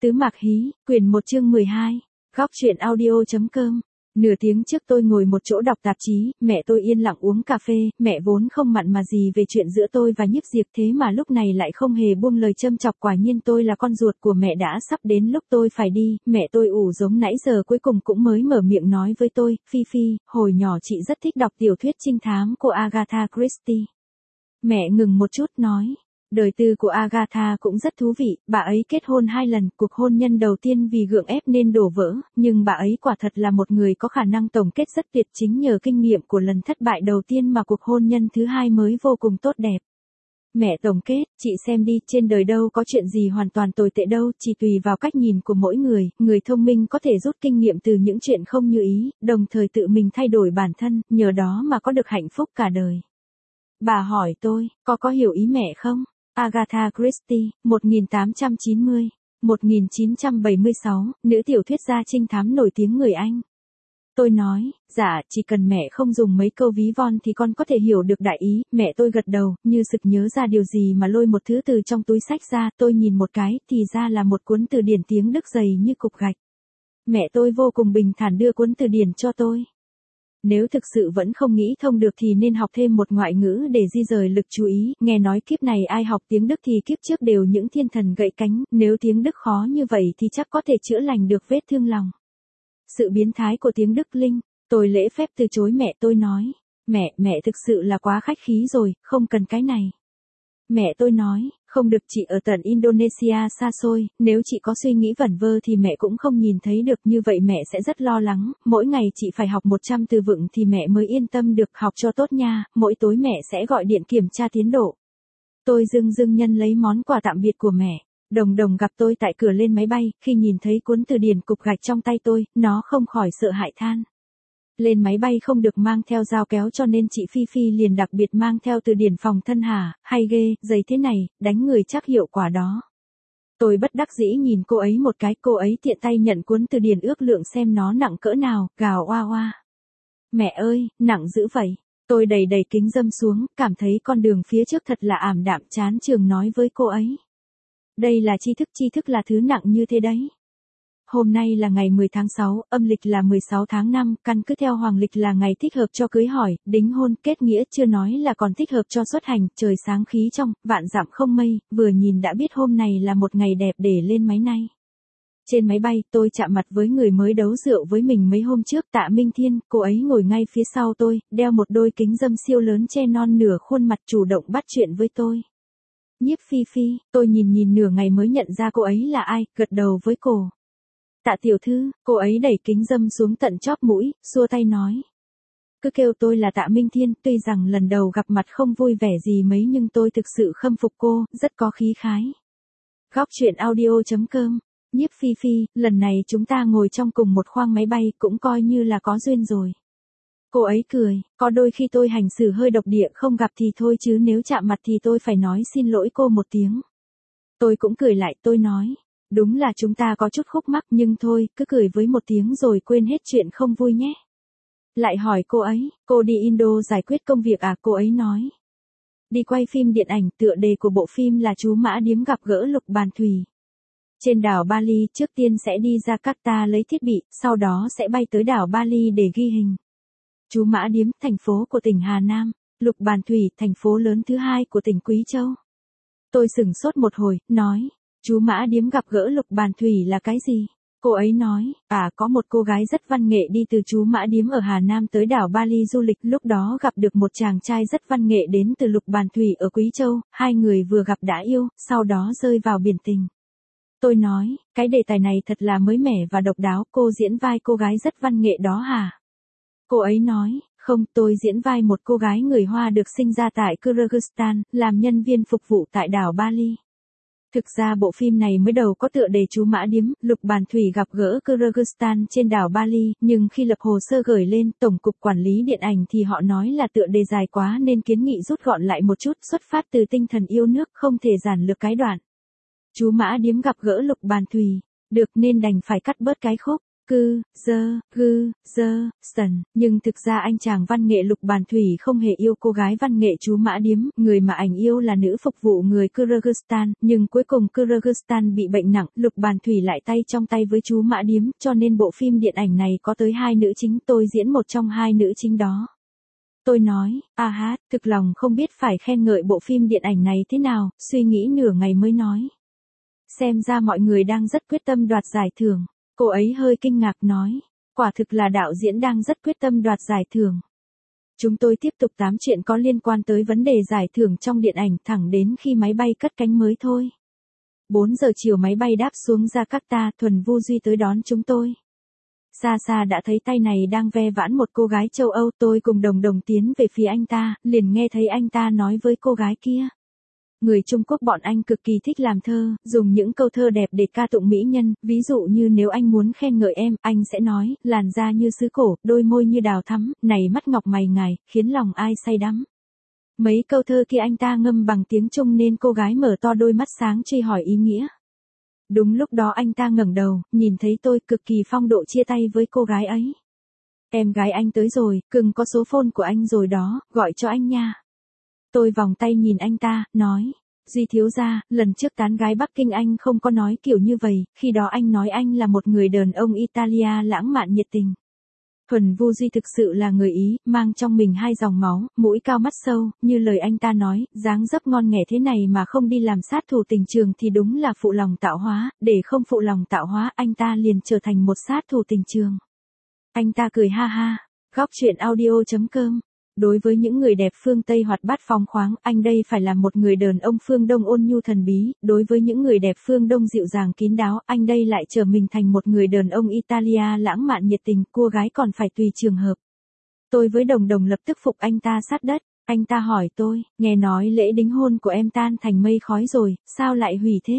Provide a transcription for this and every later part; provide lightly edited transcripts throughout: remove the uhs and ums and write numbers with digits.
Tứ Mạc Hí, quyển 1 chương 12, góc truyện audio.com. Nửa tiếng trước tôi ngồi một chỗ đọc tạp chí, mẹ tôi yên lặng uống cà phê, mẹ vốn không mặn mà gì về chuyện giữa tôi và Nhiếp Diệp, thế mà lúc này lại không hề buông lời châm chọc. Quả nhiên tôi là con ruột của mẹ, đã sắp đến lúc tôi phải đi. Mẹ tôi ủ giống nãy giờ cuối cùng cũng mới mở miệng nói với tôi, Phi Phi, hồi nhỏ chị rất thích đọc tiểu thuyết trinh thám của Agatha Christie. Mẹ ngừng một chút nói. Đời tư của Agatha cũng rất thú vị, bà ấy kết hôn 2 lần, cuộc hôn nhân đầu tiên vì gượng ép nên đổ vỡ, nhưng bà ấy quả thật là một người có khả năng tổng kết rất tuyệt, chính nhờ kinh nghiệm của lần thất bại đầu tiên mà cuộc hôn nhân thứ 2 mới vô cùng tốt đẹp. Mẹ tổng kết, chị xem đi, trên đời đâu có chuyện gì hoàn toàn tồi tệ đâu, chỉ tùy vào cách nhìn của mỗi người, người thông minh có thể rút kinh nghiệm từ những chuyện không như ý, đồng thời tự mình thay đổi bản thân, nhờ đó mà có được hạnh phúc cả đời. Bà hỏi tôi, có hiểu ý mẹ không? Agatha Christie, 1890, 1976, nữ tiểu thuyết gia trinh thám nổi tiếng người Anh. Tôi nói, dạ, chỉ cần mẹ không dùng mấy câu ví von thì con có thể hiểu được đại ý. Mẹ tôi gật đầu, như sực nhớ ra điều gì mà lôi một thứ từ trong túi xách ra. Tôi nhìn một cái, thì ra là một cuốn từ điển tiếng Đức dày như cục gạch. Mẹ tôi vô cùng bình thản đưa cuốn từ điển cho tôi. Nếu thực sự vẫn không nghĩ thông được thì nên học thêm một ngoại ngữ để di rời lực chú ý, nghe nói kiếp này ai học tiếng Đức thì kiếp trước đều những thiên thần gậy cánh, nếu tiếng Đức khó như vậy thì chắc có thể chữa lành được vết thương lòng. Sự biến thái của tiếng Đức Linh, tôi lễ phép từ chối mẹ. Tôi nói, mẹ thực sự là quá khách khí rồi, không cần cái này. Mẹ tôi nói, không được, chị ở tận Indonesia xa xôi, nếu chị có suy nghĩ vẩn vơ thì mẹ cũng không nhìn thấy được, như vậy mẹ sẽ rất lo lắng, mỗi ngày chị phải học 100 từ vựng thì mẹ mới yên tâm được, học cho tốt nha, mỗi tối mẹ sẽ gọi điện kiểm tra tiến độ. Tôi dưng nhân lấy món quà tạm biệt của mẹ. Đồng gặp tôi tại cửa lên máy bay, khi nhìn thấy cuốn từ điển cục gạch trong tay tôi, nó không khỏi sợ hãi than. Lên máy bay không được mang theo dao kéo cho nên chị Phi Phi liền đặc biệt mang theo từ điển phòng thân hả, hay ghê, giấy thế này, đánh người chắc hiệu quả đó. Tôi bất đắc dĩ nhìn cô ấy một cái, cô ấy tiện tay nhận cuốn từ điển ước lượng xem nó nặng cỡ nào, gào oa oa. Mẹ ơi, nặng dữ vậy. Tôi đầy kính dâm xuống, cảm thấy con đường phía trước thật là ảm đạm, chán chường nói với cô ấy. Đây là tri thức là thứ nặng như thế đấy. Hôm nay là ngày 10 tháng 6, âm lịch là 16 tháng 5, căn cứ theo hoàng lịch là ngày thích hợp cho cưới hỏi, đính hôn, kết nghĩa, chưa nói là còn thích hợp cho xuất hành, trời sáng khí trong, vạn dặm không mây, vừa nhìn đã biết hôm này là một ngày đẹp để lên máy bay. Trên máy bay, tôi chạm mặt với người mới đấu rượu với mình mấy hôm trước, Tạ Minh Thiên, cô ấy ngồi ngay phía sau tôi, đeo một đôi kính râm siêu lớn che non nửa khuôn mặt, chủ động bắt chuyện với tôi. Nhiếp Phi Phi, tôi nhìn nửa ngày mới nhận ra cô ấy là ai, gật đầu với cô. Tạ tiểu thư, cô ấy đẩy kính râm xuống tận chóp mũi, xua tay nói. Cứ kêu tôi là Tạ Minh Thiên, tuy rằng lần đầu gặp mặt không vui vẻ gì mấy nhưng tôi thực sự khâm phục cô, rất có khí khái. Góc truyện audio.com, Nhiếp Phi Phi, lần này chúng ta ngồi trong cùng một khoang máy bay cũng coi như là có duyên rồi. Cô ấy cười, có đôi khi tôi hành xử hơi độc địa, không gặp thì thôi chứ nếu chạm mặt thì tôi phải nói xin lỗi cô một tiếng. Tôi cũng cười lại, tôi nói. Đúng là chúng ta có chút khúc mắc nhưng thôi, cứ cười với một tiếng rồi quên hết chuyện không vui nhé. Lại hỏi cô ấy, cô đi Indo giải quyết công việc à? Cô ấy nói. Đi quay phim điện ảnh, tựa đề của bộ phim là Chú Mã Điếm gặp gỡ Lục Bàn Thùy. Trên đảo Bali, trước tiên sẽ đi Jakarta lấy thiết bị, sau đó sẽ bay tới đảo Bali để ghi hình. Chú Mã Điếm, thành phố của tỉnh Hà Nam, Lục Bàn Thùy, thành phố lớn thứ 2 của tỉnh Quý Châu. Tôi sửng sốt một hồi, nói. Chú Mã Điếm gặp gỡ Lục Bàn Thùy là cái gì? Cô ấy nói, có một cô gái rất văn nghệ đi từ chú Mã Điếm ở Hà Nam tới đảo Bali du lịch, lúc đó gặp được một chàng trai rất văn nghệ đến từ Lục Bàn Thùy ở Quý Châu, hai người vừa gặp đã yêu, sau đó rơi vào biển tình. Tôi nói, cái đề tài này thật là mới mẻ và độc đáo, cô diễn vai cô gái rất văn nghệ đó hả? Cô ấy nói, không, tôi diễn vai một cô gái người Hoa được sinh ra tại Kyrgyzstan, làm nhân viên phục vụ tại đảo Bali. Thực ra bộ phim này mới đầu có tựa đề Chú Mã Điếm, Lục Bàn Thùy gặp gỡ Kyrgyzstan trên đảo Bali, nhưng khi lập hồ sơ gửi lên Tổng cục Quản lý Điện ảnh thì họ nói là tựa đề dài quá nên kiến nghị rút gọn lại một chút, xuất phát từ tinh thần yêu nước không thể giản lược cái đoạn. Chú Mã Điếm gặp gỡ Lục Bàn Thùy, được nên đành phải cắt bớt cái khúc. Sần, nhưng thực ra anh chàng văn nghệ Lục Bàn Thủy không hề yêu cô gái văn nghệ chú Mã Điếm, người mà ảnh yêu là nữ phục vụ người Kyrgyzstan, nhưng cuối cùng Kyrgyzstan bị bệnh nặng, Lục Bàn Thủy lại tay trong tay với chú Mã Điếm, cho nên bộ phim điện ảnh này có tới 2 nữ chính, tôi diễn một trong 2 nữ chính đó. Tôi nói, thực lòng không biết phải khen ngợi bộ phim điện ảnh này thế nào, suy nghĩ nửa ngày mới nói. Xem ra mọi người đang rất quyết tâm đoạt giải thưởng. Cô ấy hơi kinh ngạc nói, quả thực là đạo diễn đang rất quyết tâm đoạt giải thưởng. Chúng tôi tiếp tục tám chuyện có liên quan tới vấn đề giải thưởng trong điện ảnh thẳng đến khi máy bay cất cánh mới thôi. 4 giờ chiều máy bay đáp xuống Jakarta, Thuần Vu Duy tới đón chúng tôi. Xa xa đã thấy tay này đang ve vãn một cô gái châu Âu, tôi cùng Đồng Đồng tiến về phía anh ta, liền nghe thấy anh ta nói với cô gái kia. Người Trung Quốc bọn anh cực kỳ thích làm thơ, dùng những câu thơ đẹp để ca tụng mỹ nhân, ví dụ như nếu anh muốn khen ngợi em, anh sẽ nói, làn da như sứ cổ, đôi môi như đào thắm, này mắt ngọc mày ngài, khiến lòng ai say đắm. Mấy câu thơ kia anh ta ngâm bằng tiếng Trung nên cô gái mở to đôi mắt sáng truy hỏi ý nghĩa. Đúng lúc đó anh ta ngẩng đầu, nhìn thấy tôi cực kỳ phong độ chia tay với cô gái ấy. Em gái anh tới rồi, cưng có số phone của anh rồi đó, gọi cho anh nha. Tôi vòng tay nhìn anh ta, nói, Duy thiếu gia, lần trước tán gái Bắc Kinh anh không có nói kiểu như vậy, khi đó anh nói anh là một người đàn ông Italia lãng mạn nhiệt tình. Thuần Vu Duy thực sự là người Ý, mang trong mình 2 dòng máu, mũi cao mắt sâu, như lời anh ta nói, dáng dấp ngon nghẻ thế này mà không đi làm sát thủ tình trường thì đúng là phụ lòng tạo hóa, để không phụ lòng tạo hóa anh ta liền trở thành một sát thủ tình trường. Anh ta cười ha ha, góc chuyện audio.com. Đối với những người đẹp phương Tây hoạt bát phóng khoáng, anh đây phải là một người đàn ông phương Đông ôn nhu thần bí, đối với những người đẹp phương Đông dịu dàng kín đáo, anh đây lại trở mình thành một người đàn ông Italia lãng mạn nhiệt tình, cua gái còn phải tùy trường hợp. Tôi với Đồng Đồng lập tức phục anh ta sát đất, anh ta hỏi tôi, nghe nói lễ đính hôn của em tan thành mây khói rồi, sao lại hủy thế?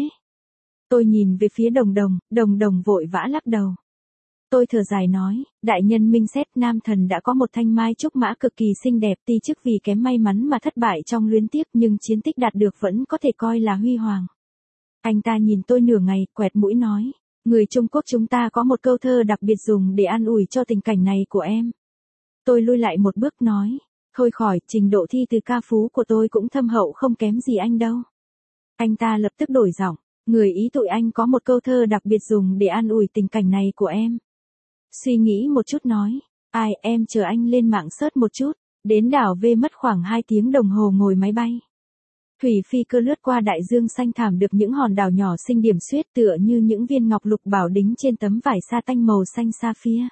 Tôi nhìn về phía Đồng Đồng vội vã lắc đầu. Tôi thở dài nói, đại nhân minh xét nam thần đã có một thanh mai trúc mã cực kỳ xinh đẹp, ti chức vì kém may mắn mà thất bại trong luyến tiếc nhưng chiến tích đạt được vẫn có thể coi là huy hoàng. Anh ta nhìn tôi nửa ngày, quẹt mũi nói, người Trung Quốc chúng ta có một câu thơ đặc biệt dùng để an ủi cho tình cảnh này của em. Tôi lui lại một bước nói, thôi khỏi, trình độ thi từ ca phú của tôi cũng thâm hậu không kém gì anh đâu. Anh ta lập tức đổi giọng, người Ý tụi anh có một câu thơ đặc biệt dùng để an ủi tình cảnh này của em. Suy nghĩ một chút nói, em chờ anh lên mạng search một chút, đến đảo V mất khoảng 2 tiếng đồng hồ ngồi máy bay. Thủy phi cơ lướt qua đại dương xanh thảm được những hòn đảo nhỏ xinh điểm xuyết tựa như những viên ngọc lục bảo đính trên tấm vải sa tanh màu xanh sapphire.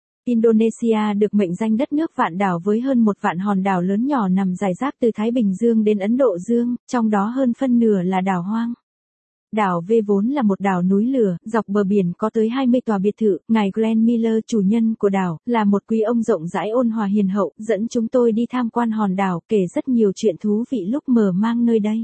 Indonesia được mệnh danh đất nước vạn đảo với hơn 1 vạn hòn đảo lớn nhỏ nằm rải rác từ Thái Bình Dương đến Ấn Độ Dương, trong đó hơn phân nửa là đảo hoang. Đảo V vốn là một đảo núi lửa, dọc bờ biển có tới 20 tòa biệt thự, ngài Glenn Miller chủ nhân của đảo, là một quý ông rộng rãi ôn hòa hiền hậu, dẫn chúng tôi đi tham quan hòn đảo, kể rất nhiều chuyện thú vị lúc mở mang nơi đây.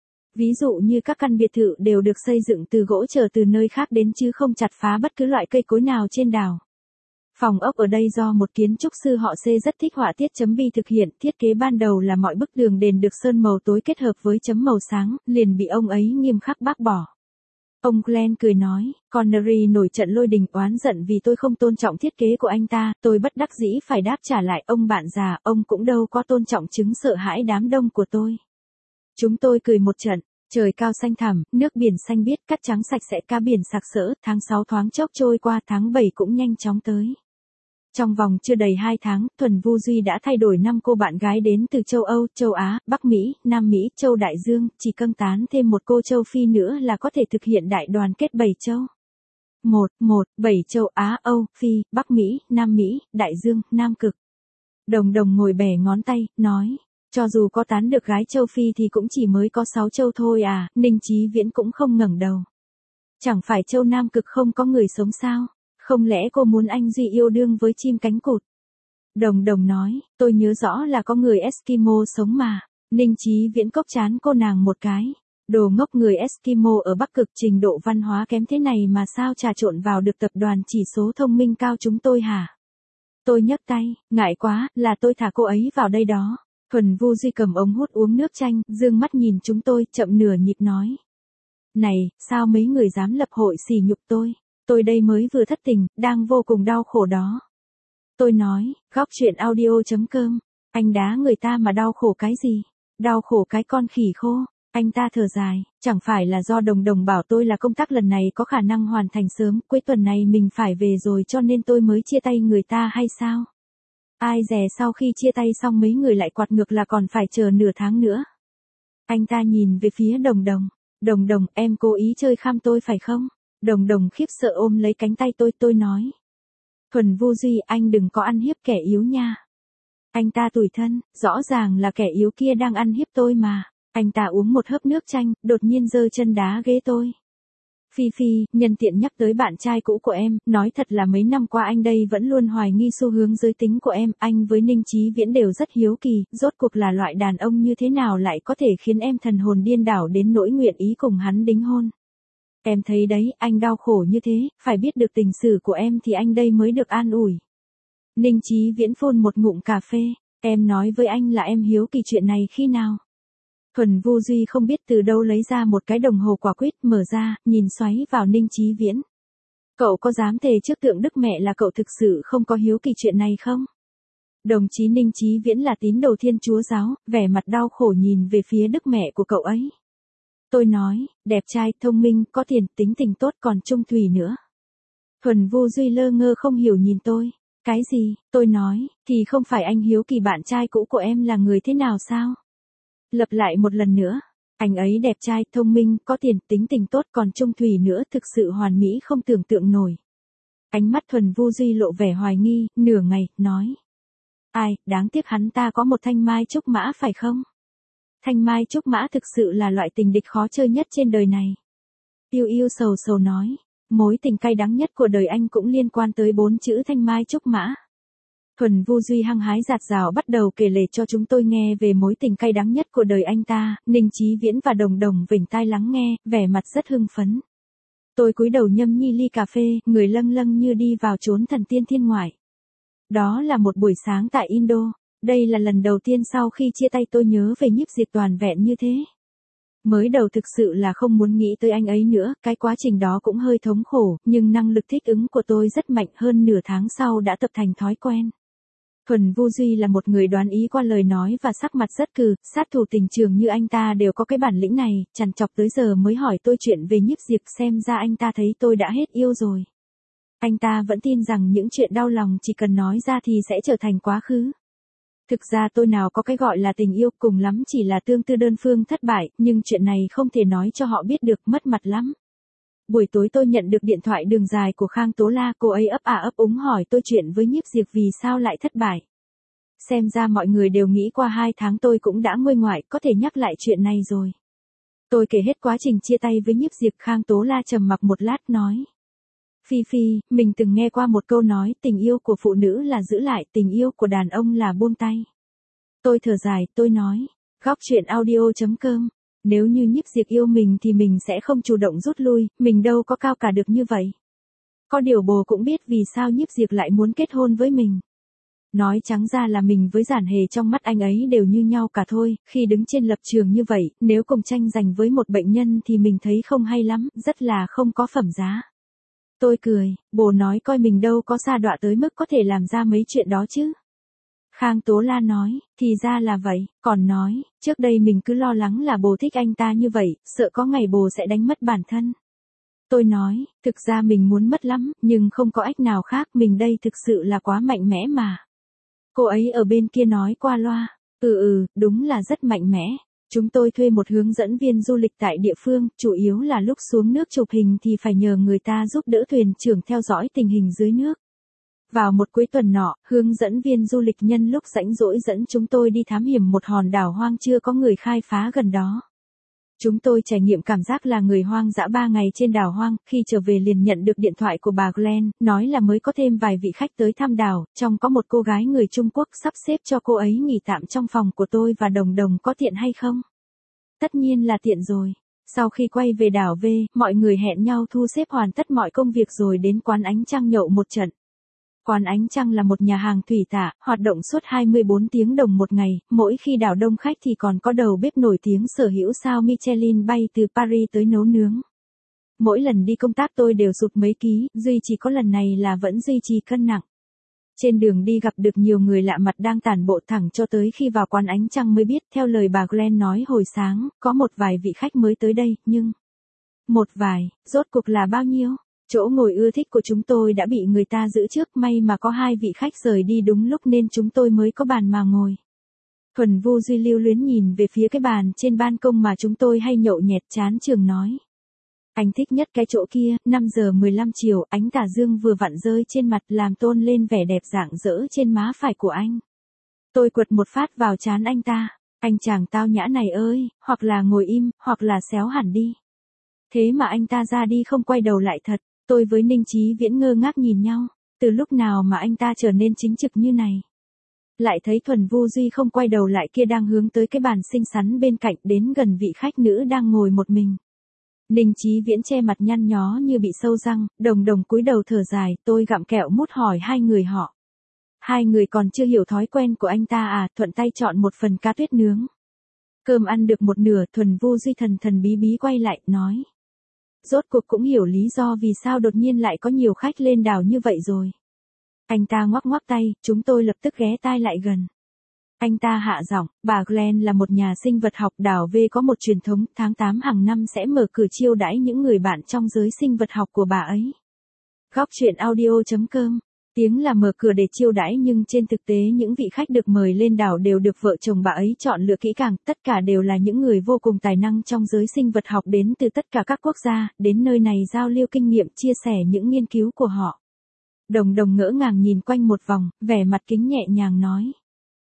Ví dụ như các căn biệt thự đều được xây dựng từ gỗ trở từ nơi khác đến chứ không chặt phá bất cứ loại cây cối nào trên đảo. Phòng ốc ở đây do một kiến trúc sư họ C rất thích họa tiết.bi thực hiện, thiết kế ban đầu là mọi bức tường đền được sơn màu tối kết hợp với chấm màu sáng, liền bị ông ấy nghiêm khắc bác bỏ. Ông Glenn cười nói, Connery nổi trận lôi đình oán giận vì tôi không tôn trọng thiết kế của anh ta, tôi bất đắc dĩ phải đáp trả lại, ông bạn già, ông cũng đâu có tôn trọng chứng sợ hãi đám đông của tôi. Chúng tôi cười một trận. Trời cao xanh thẳm, nước biển xanh biếc, cát trắng sạch sẽ, cá biển sặc sỡ, tháng 6 thoáng chốc trôi qua, tháng 7 cũng nhanh chóng tới. Trong vòng chưa đầy 2 tháng, Thuần Vu Duy đã thay đổi 5 cô bạn gái đến từ châu Âu, châu Á, Bắc Mỹ, Nam Mỹ, châu Đại Dương, chỉ câng tán thêm một cô châu Phi nữa là có thể thực hiện đại đoàn kết 7 châu. 7 châu Á, Âu, Phi, Bắc Mỹ, Nam Mỹ, Đại Dương, Nam Cực. Đồng Đồng ngồi bẻ ngón tay, nói, cho dù có tán được gái châu Phi thì cũng chỉ mới có 6 châu thôi à, Ninh Chí Viễn cũng không ngẩng đầu. Chẳng phải châu Nam Cực không có người sống sao? Không lẽ cô muốn anh Duy yêu đương với chim cánh cụt? Đồng Đồng nói, tôi nhớ rõ là có người Eskimo sống mà. Ninh Chí Viễn cốc chán cô nàng một cái. Đồ ngốc, người Eskimo ở Bắc Cực trình độ văn hóa kém thế này mà sao trà trộn vào được tập đoàn chỉ số thông minh cao chúng tôi hả? Tôi nhấc tay, ngại quá, là tôi thả cô ấy vào đây đó. Thuần Vu Duy cầm ống hút uống nước chanh, dương mắt nhìn chúng tôi, chậm nửa nhịp nói. Này, sao mấy người dám lập hội sỉ nhục tôi? Tôi đây mới vừa thất tình, đang vô cùng đau khổ đó. Tôi nói, góc chuyện audio.com. Anh đá người ta mà đau khổ cái gì? Đau khổ cái con khỉ khô. Anh ta thở dài, chẳng phải là do Đồng Đồng bảo tôi là công tác lần này có khả năng hoàn thành sớm, cuối tuần này mình phải về rồi cho nên tôi mới chia tay người ta hay sao? Ai dè sau khi chia tay xong mấy người lại quạt ngược là còn phải chờ nửa tháng nữa. Anh ta nhìn về phía Đồng Đồng. Đồng Đồng, em cố ý chơi khăm tôi phải không? Đồng Đồng khiếp sợ ôm lấy cánh tay tôi nói. Thuần Vô Duy, anh đừng có ăn hiếp kẻ yếu nha. Anh ta tủi thân, rõ ràng là kẻ yếu kia đang ăn hiếp tôi mà. Anh ta uống một hớp nước chanh, đột nhiên giơ chân đá ghế tôi. Phi Phi, nhân tiện nhắc tới bạn trai cũ của em, nói thật là mấy năm qua anh đây vẫn luôn hoài nghi xu hướng giới tính của em, anh với Ninh Chí Viễn đều rất hiếu kỳ, rốt cuộc là loại đàn ông như thế nào lại có thể khiến em thần hồn điên đảo đến nỗi nguyện ý cùng hắn đính hôn. Em thấy đấy, anh đau khổ như thế, phải biết được tình sử của em thì anh đây mới được an ủi. Ninh Chí Viễn phun một ngụm cà phê, em nói với anh là em hiếu kỳ chuyện này khi nào. Thuần Vô Duy không biết từ đâu lấy ra một cái đồng hồ quả quýt, mở ra, nhìn xoáy vào Ninh Chí Viễn. Cậu có dám thề trước tượng Đức Mẹ là cậu thực sự không có hiếu kỳ chuyện này không? Đồng chí Ninh Chí Viễn là tín đồ Thiên Chúa giáo, vẻ mặt đau khổ nhìn về phía Đức Mẹ của cậu ấy. Tôi nói, đẹp trai, thông minh, có tiền, tính tình tốt còn trung thủy nữa. Thuần Vô Duy lơ ngơ không hiểu nhìn tôi. Cái gì? Tôi nói, thì không phải anh hiếu kỳ bạn trai cũ của em là người thế nào sao? Lặp lại một lần nữa, anh ấy đẹp trai, thông minh, có tiền, tính tình tốt còn trung thủy nữa, thực sự hoàn mỹ không tưởng tượng nổi. Ánh mắt Thuần Vô Duy lộ vẻ hoài nghi, nửa ngày, nói. Ai, đáng tiếc hắn ta có một thanh mai trúc mã phải không? Thanh mai trúc mã thực sự là loại tình địch khó chơi nhất trên đời này. Yêu yêu sầu sầu nói, mối tình cay đắng nhất của đời anh cũng liên quan tới 4 chữ thanh mai trúc mã. Thuần Vô Duy hăng hái dạt dào bắt đầu kể lể cho chúng tôi nghe về mối tình cay đắng nhất của đời anh ta, Ninh Chí Viễn và Đồng Đồng vểnh tai lắng nghe, vẻ mặt rất hưng phấn. Tôi cúi đầu nhâm nhi ly cà phê, người lâng lâng như đi vào chốn thần tiên thiên ngoại. Đó là một buổi sáng tại Indo, đây là lần đầu tiên sau khi chia tay tôi nhớ về Nhiếp Diệp toàn vẹn như thế. Mới đầu thực sự là không muốn nghĩ tới anh ấy nữa, cái quá trình đó cũng hơi thống khổ, nhưng năng lực thích ứng của tôi rất mạnh, hơn nửa tháng sau đã tập thành thói quen. Thuần Vô Duy là một người đoán ý qua lời nói và sắc mặt rất cừ, sát thủ tình trường như anh ta đều có cái bản lĩnh này, chằn chọc tới giờ mới hỏi tôi chuyện về Nhiếp Diệp, xem ra anh ta thấy tôi đã hết yêu rồi. Anh ta vẫn tin rằng những chuyện đau lòng chỉ cần nói ra thì sẽ trở thành quá khứ. Thực ra tôi nào có cái gọi là tình yêu, cùng lắm chỉ là tương tư đơn phương thất bại, nhưng chuyện này không thể nói cho họ biết được, mất mặt lắm. Buổi tối tôi nhận được điện thoại đường dài của Khang Tố La, cô ấy ấp ấp úng hỏi tôi chuyện với Nhiếp Diệp vì sao lại thất bại. Xem ra mọi người đều nghĩ qua 2 tháng tôi cũng đã nguôi ngoại, có thể nhắc lại chuyện này rồi. Tôi kể hết quá trình chia tay với Nhiếp Diệp. Khang Tố La trầm mặc một lát nói. Phi Phi, mình từng nghe qua một câu nói, tình yêu của phụ nữ là giữ lại, tình yêu của đàn ông là buông tay. Tôi thở dài, tôi nói, góc chuyện audio.com, nếu như Nhiếp Diệp yêu mình thì mình sẽ không chủ động rút lui, mình đâu có cao cả được như vậy. Có điều bồ cũng biết vì sao Nhiếp Diệp lại muốn kết hôn với mình. Nói trắng ra là mình với Giản Hề trong mắt anh ấy đều như nhau cả thôi, khi đứng trên lập trường như vậy, nếu cùng tranh giành với một bệnh nhân thì mình thấy không hay lắm, rất là không có phẩm giá. Tôi cười, bồ nói coi mình đâu có sa đọa tới mức có thể làm ra mấy chuyện đó chứ. Khang Tố La nói, thì ra là vậy, còn nói, trước đây mình cứ lo lắng là bồ thích anh ta như vậy, sợ có ngày bồ sẽ đánh mất bản thân. Tôi nói, thực ra mình muốn mất lắm, nhưng không có ách nào khác, mình đây thực sự là quá mạnh mẽ mà. Cô ấy ở bên kia nói qua loa, đúng là rất mạnh mẽ. Chúng tôi thuê một hướng dẫn viên du lịch tại địa phương, chủ yếu là lúc xuống nước chụp hình thì phải nhờ người ta giúp đỡ thuyền trưởng theo dõi tình hình dưới nước. Vào một cuối tuần nọ, hướng dẫn viên du lịch nhân lúc rảnh rỗi dẫn chúng tôi đi thám hiểm một hòn đảo hoang chưa có người khai phá gần đó. Chúng tôi trải nghiệm cảm giác là người hoang dã 3 ngày trên đảo hoang, khi trở về liền nhận được điện thoại của bà Glenn, nói là mới có thêm vài vị khách tới thăm đảo, trong có một cô gái người Trung Quốc, sắp xếp cho cô ấy nghỉ tạm trong phòng của tôi và Đồng Đồng, có tiện hay không? Tất nhiên là tiện rồi. Sau khi quay về đảo V, mọi người hẹn nhau thu xếp hoàn tất mọi công việc rồi đến quán Ánh Trăng nhậu một trận. Quán Ánh Trăng là một nhà hàng thủy tạ, hoạt động suốt 24 tiếng đồng một ngày, mỗi khi đảo đông khách thì còn có đầu bếp nổi tiếng sở hữu sao Michelin bay từ Paris tới nấu nướng. Mỗi lần đi công tác tôi đều sụt mấy ký, duy chỉ có lần này là vẫn duy trì cân nặng. Trên đường đi gặp được nhiều người lạ mặt đang tản bộ thẳng cho tới khi vào quán ánh trăng mới biết theo lời bà Glenn nói hồi sáng, có một vài vị khách mới tới đây, nhưng... Một vài, rốt cuộc là bao nhiêu? Chỗ ngồi ưa thích của chúng tôi đã bị người ta giữ trước, may mà có 2 vị khách rời đi đúng lúc nên chúng tôi mới có bàn mà ngồi. Thuần Vu Duy lưu luyến nhìn về phía cái bàn trên ban công mà chúng tôi hay nhậu nhẹt chán chường nói. Anh thích nhất cái chỗ kia, 5 giờ 15 chiều, ánh tà dương vừa vặn rơi trên mặt làm tôn lên vẻ đẹp rạng rỡ trên má phải của anh. Tôi quật một phát vào trán anh ta. Anh chàng tao nhã này ơi, hoặc là ngồi im, hoặc là xéo hẳn đi. Thế mà anh ta ra đi không quay đầu lại thật. Tôi với Ninh Chí Viễn ngơ ngác nhìn nhau. Từ lúc nào mà anh ta trở nên chính trực như này? Lại thấy Thuần Vu Duy không quay đầu lại kia đang hướng tới cái bàn xinh xắn bên cạnh đến gần vị khách nữ đang ngồi một mình. Ninh Chí Viễn che mặt nhăn nhó như bị sâu răng, đồng đồng cúi đầu thở dài, tôi gặm kẹo mút hỏi hai người họ. Hai người còn chưa hiểu thói quen của anh ta à, thuận tay chọn một phần cá tuyết nướng. Cơm ăn được một nửa, Thuần Vu Duy thần thần bí bí quay lại, nói. Rốt cuộc cũng hiểu lý do vì sao đột nhiên lại có nhiều khách lên đảo như vậy rồi. Anh ta ngoắc ngoắc tay, chúng tôi lập tức ghé tai lại gần. Anh ta hạ giọng, bà Glenn là một nhà sinh vật học, đảo V có một truyền thống, tháng 8 hàng năm sẽ mở cửa chiêu đãi những người bạn trong giới sinh vật học của bà ấy. Góc truyện audio.com. Tiếng là mở cửa để chiêu đãi nhưng trên thực tế những vị khách được mời lên đảo đều được vợ chồng bà ấy chọn lựa kỹ càng, tất cả đều là những người vô cùng tài năng trong giới sinh vật học đến từ tất cả các quốc gia, đến nơi này giao lưu kinh nghiệm, chia sẻ những nghiên cứu của họ. Đồng đồng ngỡ ngàng nhìn quanh một vòng, vẻ mặt kính nhẹ nhàng nói.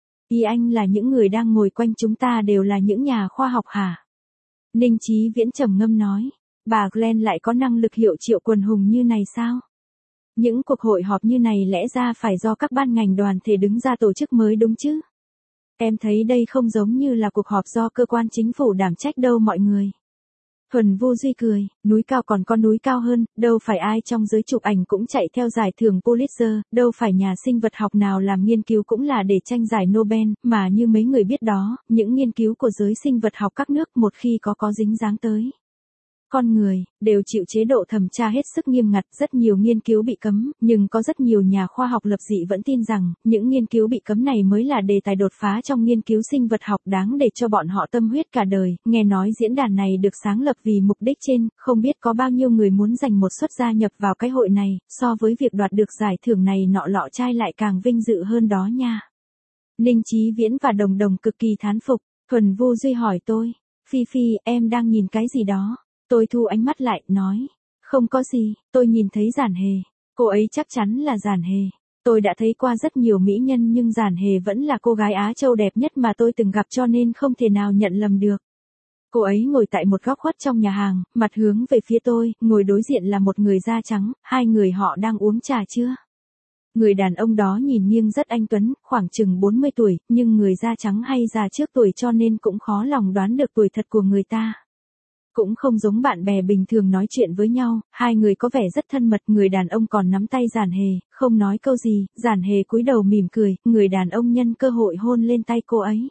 Ý anh là những người đang ngồi quanh chúng ta đều là những nhà khoa học hả? Ninh Chí Viễn trầm ngâm nói. Bà Glenn lại có năng lực hiệu triệu quần hùng như này sao? Những cuộc hội họp như này lẽ ra phải do các ban ngành đoàn thể đứng ra tổ chức mới đúng chứ? Em thấy đây không giống như là cuộc họp do cơ quan chính phủ đảm trách đâu mọi người. Thuần Vu Duy cười, núi cao còn có núi cao hơn, đâu phải ai trong giới chụp ảnh cũng chạy theo giải thưởng Pulitzer, đâu phải nhà sinh vật học nào làm nghiên cứu cũng là để tranh giải Nobel, mà như mấy người biết đó, những nghiên cứu của giới sinh vật học các nước một khi có dính dáng tới con người, đều chịu chế độ thẩm tra hết sức nghiêm ngặt, rất nhiều nghiên cứu bị cấm, nhưng có rất nhiều nhà khoa học lập dị vẫn tin rằng, những nghiên cứu bị cấm này mới là đề tài đột phá trong nghiên cứu sinh vật học đáng để cho bọn họ tâm huyết cả đời. Nghe nói diễn đàn này được sáng lập vì mục đích trên, không biết có bao nhiêu người muốn dành một suất gia nhập vào cái hội này, so với việc đoạt được giải thưởng này nọ lọ chai lại càng vinh dự hơn đó nha. Ninh Chí Viễn và Đồng Đồng cực kỳ thán phục. Thuần Vu Duy hỏi tôi, Phi Phi, em đang nhìn cái gì đó? Tôi thu ánh mắt lại, nói. Không có gì, tôi nhìn thấy Giản Hề. Cô ấy chắc chắn là Giản Hề. Tôi đã thấy qua rất nhiều mỹ nhân nhưng Giản Hề vẫn là cô gái Á Châu đẹp nhất mà tôi từng gặp cho nên không thể nào nhận lầm được. Cô ấy ngồi tại một góc khuất trong nhà hàng, mặt hướng về phía tôi, ngồi đối diện là một người da trắng, hai người họ đang uống trà chưa? Người đàn ông đó nhìn nghiêng rất anh tuấn, khoảng chừng 40 tuổi, nhưng người da trắng hay già trước tuổi cho nên cũng khó lòng đoán được tuổi thật của người ta. Cũng không giống bạn bè bình thường nói chuyện với nhau, hai người có vẻ rất thân mật, người đàn ông còn nắm tay Giản Hề, không nói câu gì, Giản Hề cúi đầu mỉm cười, người đàn ông nhân cơ hội hôn lên tay cô ấy.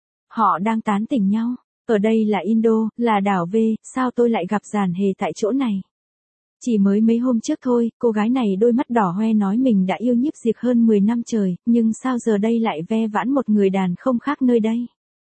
Họ đang tán tỉnh nhau, ở đây là Indo, là đảo V, sao tôi lại gặp Giản Hề tại chỗ này? Chỉ mới mấy hôm trước thôi, cô gái này đôi mắt đỏ hoe nói mình đã yêu Nhiếp Diệp hơn 10 năm trời, nhưng sao giờ đây lại ve vãn một người đàn không khác nơi đây?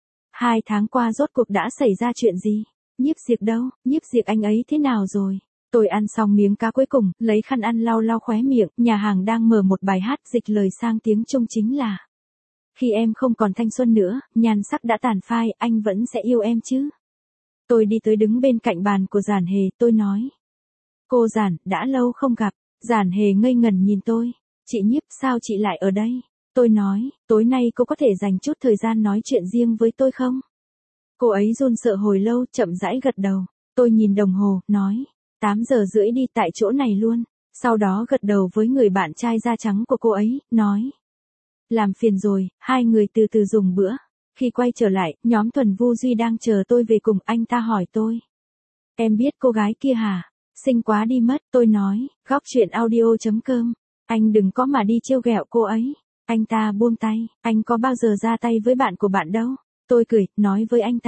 2 tháng qua rốt cuộc đã xảy ra chuyện gì? Nhiếp Diệp đâu, Nhiếp Diệp anh ấy thế nào rồi? Tôi ăn xong miếng cá cuối cùng, lấy khăn ăn lau lau khóe miệng, nhà hàng đang mở một bài hát, dịch lời sang tiếng Trung chính là: Khi em không còn thanh xuân nữa, nhan sắc đã tàn phai, anh vẫn sẽ yêu em chứ? Tôi đi tới đứng bên cạnh bàn của Giản Hề, tôi nói. Cô Giản, đã lâu không gặp. Giản Hề ngây ngẩn nhìn tôi. Chị Nhiếp, sao chị lại ở đây? Tôi nói, tối nay cô có thể dành chút thời gian nói chuyện riêng với tôi không? Cô ấy run sợ hồi lâu, chậm rãi gật đầu. Tôi nhìn đồng hồ, nói, 8 giờ rưỡi đi tại chỗ này luôn. Sau đó gật đầu với người bạn trai da trắng của cô ấy, nói. Làm phiền rồi, hai người từ từ dùng bữa. Khi quay trở lại, nhóm Thuần Vu Duy đang chờ tôi về cùng, anh ta hỏi tôi. Em biết cô gái kia hả? Xinh quá đi mất, tôi nói, góc truyện audio.com. Anh đừng có mà đi trêu ghẹo cô ấy. Anh ta buông tay, anh có bao giờ ra tay với bạn của bạn đâu. Tôi cười, nói với anh ta.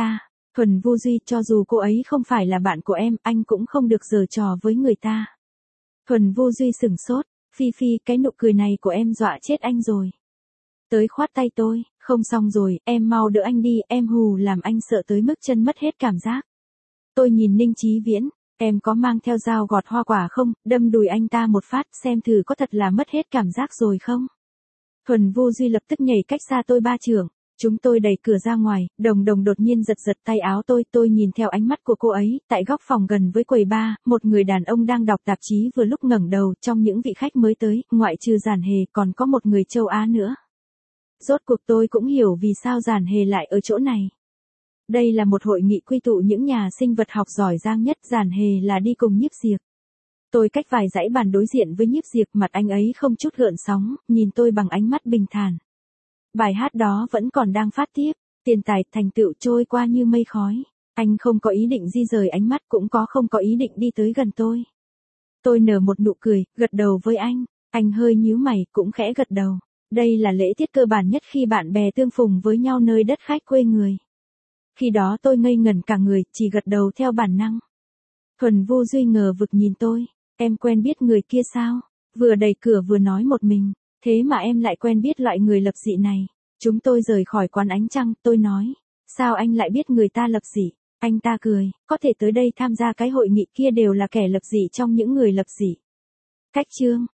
Thuần Vu Duy, cho dù cô ấy không phải là bạn của em, anh cũng không được giở trò với người ta. Thuần Vu Duy sửng sốt, Phi Phi, cái nụ cười này của em dọa chết anh rồi. Tới khoát tay tôi, không xong rồi, em mau đỡ anh đi, em hù làm anh sợ tới mức chân mất hết cảm giác. Tôi nhìn Ninh Chí Viễn, em có mang theo dao gọt hoa quả không, đâm đùi anh ta một phát xem thử có thật là mất hết cảm giác rồi không. Thuần Vu Duy lập tức nhảy cách xa tôi 3 trượng. Chúng tôi đẩy cửa ra ngoài, Đồng Đồng đột nhiên giật giật tay áo tôi nhìn theo ánh mắt của cô ấy, tại góc phòng gần với quầy bar, một người đàn ông đang đọc tạp chí vừa lúc ngẩng đầu, trong những vị khách mới tới, ngoại trừ Giản Hề còn có một người châu Á nữa. Rốt cuộc tôi cũng hiểu vì sao Giản Hề lại ở chỗ này. Đây là một hội nghị quy tụ những nhà sinh vật học giỏi giang nhất, Giản Hề là đi cùng Nhiếp Diệp. Tôi cách vài dãy bàn đối diện với Nhiếp Diệp, mặt anh ấy không chút gợn sóng, nhìn tôi bằng ánh mắt bình thản. Bài hát đó vẫn còn đang phát tiếp, tiền tài thành tựu trôi qua như mây khói. Anh không có ý định di rời ánh mắt, cũng không có ý định đi tới gần tôi. Tôi nở một nụ cười, gật đầu với anh hơi nhíu mày, cũng khẽ gật đầu. Đây là lễ tiết cơ bản nhất khi bạn bè tương phùng với nhau nơi đất khách quê người. Khi đó tôi ngây ngẩn cả người, chỉ gật đầu theo bản năng. Thuần Vu Duy ngờ vực nhìn tôi, em quen biết người kia sao? Vừa đẩy cửa vừa nói một mình. Thế mà em lại quen biết loại người lập dị này. Chúng tôi rời khỏi quán ánh trăng, tôi nói. Sao anh lại biết người ta lập dị? Anh ta cười, có thể tới đây tham gia cái hội nghị kia đều là kẻ lập dị trong những người lập dị. Cách chương.